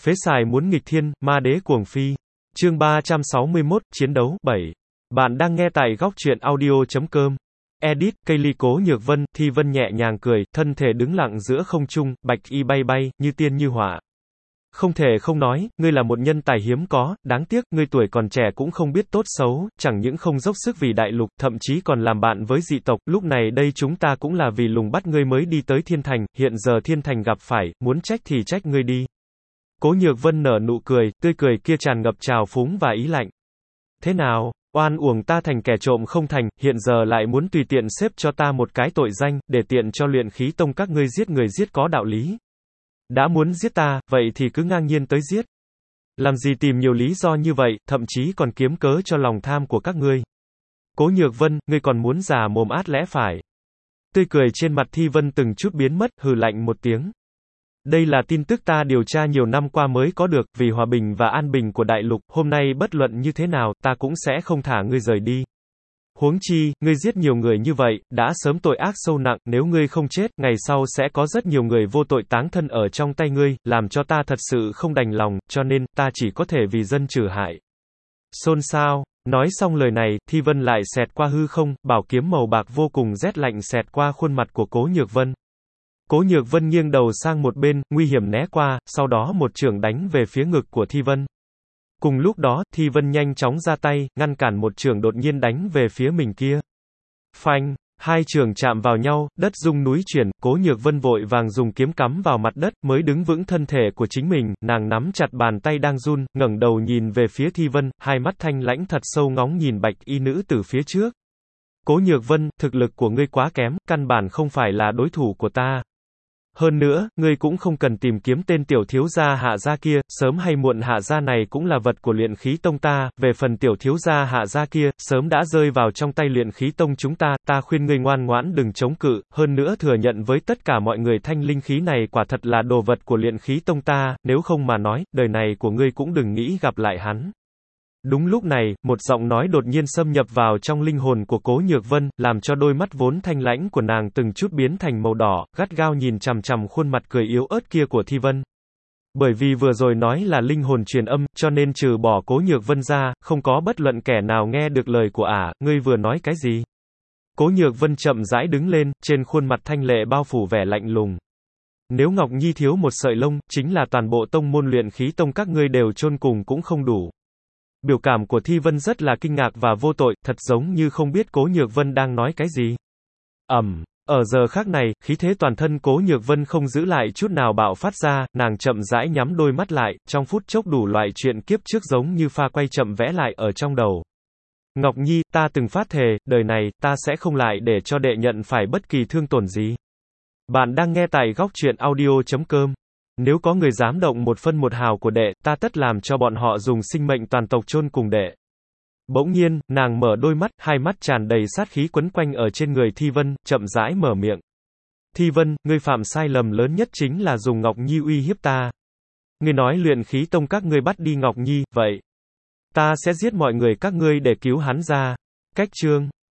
Phế xài muốn nghịch thiên, ma đế cuồng phi. Chương 361, chiến đấu, 7. Bạn đang nghe tại góc truyện audio.com. Edit, Kaylee Cố Nhược Vân, Thi Vân nhẹ nhàng cười, thân thể đứng lặng giữa không trung, bạch y bay bay, như tiên như họa. Không thể không nói, ngươi là một nhân tài hiếm có, đáng tiếc, ngươi tuổi còn trẻ cũng không biết tốt xấu, chẳng những không dốc sức vì đại lục, thậm chí còn làm bạn với dị tộc, lúc này đây chúng ta cũng là vì lùng bắt ngươi mới đi tới Thiên Thành, hiện giờ Thiên Thành gặp phải, muốn trách thì trách ngươi đi. Cố Nhược Vân nở nụ cười, tươi cười kia tràn ngập trào phúng và ý lạnh. Thế nào, oan uổng ta thành kẻ trộm không thành, hiện giờ lại muốn tùy tiện xếp cho ta một cái tội danh, để tiện cho luyện khí tông các ngươi giết người giết có đạo lý. Đã muốn giết ta, vậy thì cứ ngang nhiên tới giết. Làm gì tìm nhiều lý do như vậy, thậm chí còn kiếm cớ cho lòng tham của các ngươi. Cố Nhược Vân, ngươi còn muốn già mồm át lẽ phải. Tươi cười trên mặt Thi Vân từng chút biến mất, hừ lạnh một tiếng. Đây là tin tức ta điều tra nhiều năm qua mới có được, vì hòa bình và an bình của đại lục, hôm nay bất luận như thế nào, ta cũng sẽ không thả ngươi rời đi. Huống chi, ngươi giết nhiều người như vậy, đã sớm tội ác sâu nặng, nếu ngươi không chết, ngày sau sẽ có rất nhiều người vô tội táng thân ở trong tay ngươi, làm cho ta thật sự không đành lòng, cho nên, ta chỉ có thể vì dân trừ hại. Xôn xao. Nói xong lời này, Thi Vân lại xẹt qua hư không, bảo kiếm màu bạc vô cùng rét lạnh xẹt qua khuôn mặt của Cố Nhược Vân. Cố Nhược Vân nghiêng đầu sang một bên, nguy hiểm né qua, sau đó một chưởng đánh về phía ngực của Thi Vân. Cùng lúc đó, Thi Vân nhanh chóng ra tay, ngăn cản một chưởng đột nhiên đánh về phía mình kia. Phanh, hai chưởng chạm vào nhau, đất rung núi chuyển, Cố Nhược Vân vội vàng dùng kiếm cắm vào mặt đất, mới đứng vững thân thể của chính mình, nàng nắm chặt bàn tay đang run, ngẩng đầu nhìn về phía Thi Vân, hai mắt thanh lãnh thật sâu ngóng nhìn bạch y nữ từ phía trước. Cố Nhược Vân, thực lực của ngươi quá kém, căn bản không phải là đối thủ của ta. Hơn nữa, ngươi cũng không cần tìm kiếm tên tiểu thiếu gia Hạ gia kia, sớm hay muộn Hạ gia này cũng là vật của luyện khí tông ta, về phần tiểu thiếu gia Hạ gia kia, sớm đã rơi vào trong tay luyện khí tông chúng ta, ta khuyên ngươi ngoan ngoãn đừng chống cự, hơn nữa thừa nhận với tất cả mọi người thanh linh khí này quả thật là đồ vật của luyện khí tông ta, nếu không mà nói, đời này của ngươi cũng đừng nghĩ gặp lại hắn. Đúng lúc này, một giọng nói đột nhiên xâm nhập vào trong linh hồn của Cố Nhược Vân, làm cho đôi mắt vốn thanh lãnh của nàng từng chút biến thành màu đỏ, gắt gao nhìn chằm chằm khuôn mặt cười yếu ớt kia của Thi Vân. Bởi vì vừa rồi nói là linh hồn truyền âm, cho nên trừ bỏ Cố Nhược Vân ra, không có bất luận kẻ nào nghe được lời của ả, ngươi vừa nói cái gì? Cố Nhược Vân chậm rãi đứng lên, trên khuôn mặt thanh lệ bao phủ vẻ lạnh lùng. Nếu Ngọc Nhi thiếu một sợi lông, chính là toàn bộ tông môn luyện khí tông các ngươi đều chôn cùng cũng không đủ. Biểu cảm của Thi Vân rất là kinh ngạc và vô tội, thật giống như không biết Cố Nhược Vân đang nói cái gì. Ở giờ khắc này, khí thế toàn thân Cố Nhược Vân không giữ lại chút nào bạo phát ra, nàng chậm rãi nhắm đôi mắt lại, trong phút chốc đủ loại chuyện kiếp trước giống như pha quay chậm vẽ lại ở trong đầu. Ngọc Nhi, ta từng phát thề, đời này, ta sẽ không lại để cho đệ nhận phải bất kỳ thương tổn gì. Bạn đang nghe tại góc truyện audio.com. Nếu có người dám động một phân một hào của đệ, ta tất làm cho bọn họ dùng sinh mệnh toàn tộc chôn cùng đệ. Bỗng nhiên, nàng mở đôi mắt, hai mắt tràn đầy sát khí quấn quanh ở trên người Thi Vân, chậm rãi mở miệng. Thi Vân, ngươi phạm sai lầm lớn nhất chính là dùng Ngọc Nhi uy hiếp ta. Ngươi nói luyện khí tông các ngươi bắt đi Ngọc Nhi, vậy ta sẽ giết mọi người các ngươi để cứu hắn ra. Cách chương